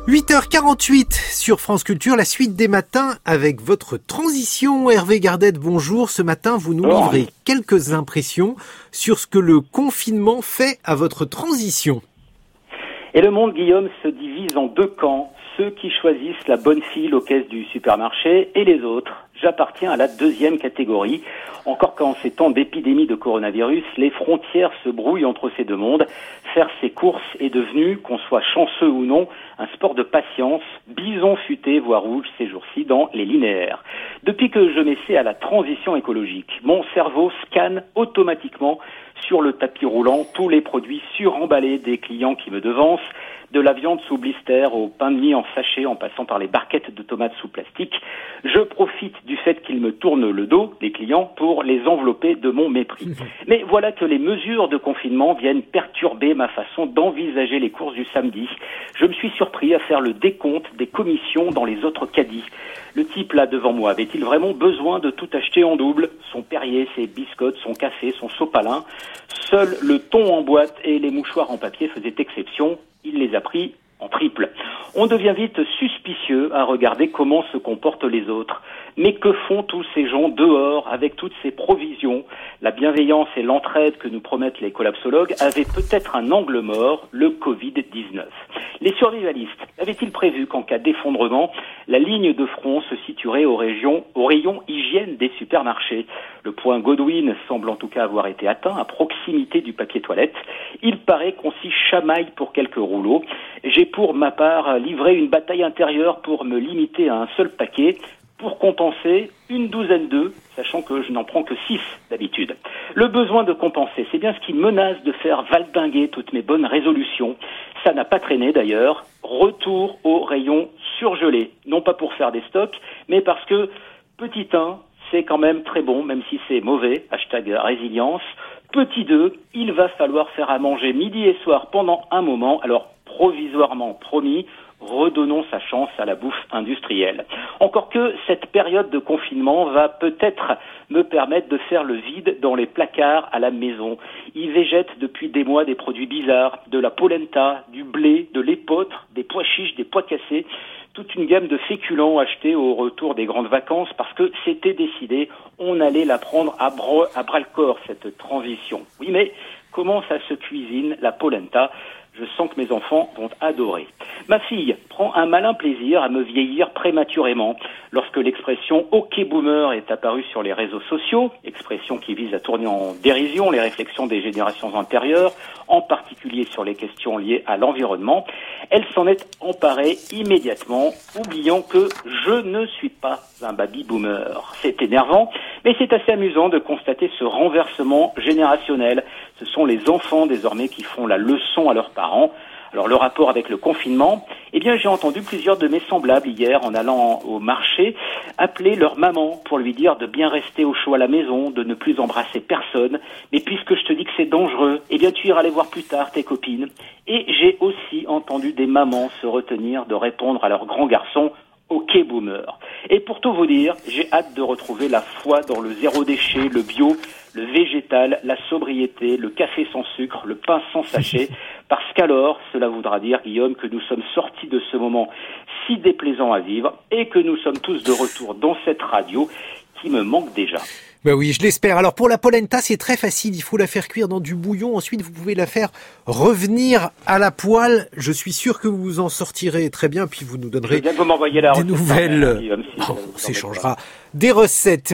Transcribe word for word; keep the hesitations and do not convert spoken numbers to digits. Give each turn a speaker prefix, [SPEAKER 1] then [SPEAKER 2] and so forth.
[SPEAKER 1] huit heures quarante-huit sur France Culture, la suite des matins avec votre transition. Hervé Gardette, bonjour. Ce matin, vous nous livrez quelques impressions sur ce que le confinement fait à votre transition.
[SPEAKER 2] Et le monde, Guillaume, se divise en deux camps. Ceux qui choisissent la bonne file aux caisses du supermarché et les autres. J'appartiens à la deuxième catégorie. Encore qu'en ces temps d'épidémie de coronavirus, les frontières se brouillent entre ces deux mondes. Faire ses courses est devenu, qu'on soit chanceux ou non, un sport de patience, bison futé, voire rouge ces jours-ci dans les linéaires. Depuis que je m'essaie à la transition écologique, mon cerveau scanne automatiquement sur le tapis roulant tous les produits suremballés des clients qui me devancent, de la viande sous blister au pain de mie en sachet en passant par les barquettes de tomates sous plastique. Je profite du fait qu'ils me tournent le dos, les clients, pour les envelopper de mon mépris. Mais voilà que les mesures de confinement viennent perturber ma façon d'envisager les courses du samedi. Je me suis surpris à faire le décompte des commissions dans les autres caddies. Le type là devant moi, avait-il vraiment besoin de tout acheter en double? Son Perrier, ses biscottes, son café, son sopalin. Seul le thon en boîte et les mouchoirs en papier faisaient exception. Il les a pris en triple. On devient vite suspicieux à regarder comment se comportent les autres. Mais que font tous ces gens dehors avec toutes ces provisions? La bienveillance et l'entraide que nous promettent les collapsologues avaient peut-être un angle mort, le covid dix-neuf. Les survivalistes avaient-ils prévu qu'en cas d'effondrement, la ligne de front se situerait aux régions, au rayon hygiène des supermarchés? Le point Godwin semble en tout cas avoir été atteint à proximité du papier toilette. Il paraît qu'on s'y chamaille pour quelques rouleaux. J'ai pour ma part livré une bataille intérieure pour me limiter à un seul paquet, pour compenser une douzaine d'œufs, sachant que je n'en prends que six d'habitude. Le besoin de compenser, c'est bien ce qui menace de faire valdinguer toutes mes bonnes résolutions. Ça n'a pas traîné d'ailleurs. Retour au rayon surgelé. Non pas pour faire des stocks, mais parce que petit un, c'est quand même très bon, même si c'est mauvais. Hashtag résilience. Petit deux, il va falloir faire à manger midi et soir pendant un moment. Alors, provisoirement promis, redonnons sa chance à la bouffe industrielle. Encore que cette période de confinement va peut-être me permettre de faire le vide dans les placards à la maison. Y végètent depuis des mois des produits bizarres, de la polenta, du blé, de l'épeautre, des pois chiches, des pois cassés, toute une gamme de féculents achetés au retour des grandes vacances parce que c'était décidé, on allait la prendre à, bro- à bras-le-corps, cette transition. Oui, mais comment ça se cuisine, la polenta ? Je sens que mes enfants vont adorer. Ma fille prend un malin plaisir à me vieillir prématurément. Lorsque l'expression « OK boomer » est apparue sur les réseaux sociaux, expression qui vise à tourner en dérision les réflexions des générations antérieures, en particulier sur les questions liées à l'environnement, elle s'en est emparée immédiatement, oubliant que je ne suis pas un baby boomer. C'est énervant, mais c'est assez amusant de constater ce renversement générationnel. Ce sont les enfants désormais qui font la leçon à leurs parents. Alors le rapport avec le confinement, eh bien j'ai entendu plusieurs de mes semblables hier en allant au marché appeler leur maman pour lui dire de bien rester au chaud à la maison, de ne plus embrasser personne. Mais puisque je te dis que c'est dangereux, eh bien tu iras les voir plus tard tes copines. Et j'ai aussi entendu des mamans se retenir de répondre à leurs grands garçons OK boomer. Et pour tout vous dire, j'ai hâte de retrouver la foi dans le zéro déchet, le bio, le végétal, la sobriété, le café sans sucre, le pain sans sachet, parce qu'alors, cela voudra dire, Guillaume, que nous sommes sortis de ce moment si déplaisant à vivre et que nous sommes tous de retour dans cette radio qui me manque déjà.
[SPEAKER 1] Ben oui, je l'espère. Alors pour la polenta, c'est très facile. Il faut la faire cuire dans du bouillon. Ensuite, vous pouvez la faire revenir à la poêle. Je suis sûr que vous vous en sortirez très bien. Puis vous nous donnerez
[SPEAKER 2] bien que vous m'envoyez la
[SPEAKER 1] des nouvelles.
[SPEAKER 2] Guillaume, si
[SPEAKER 1] oh, on s'échangera des recettes.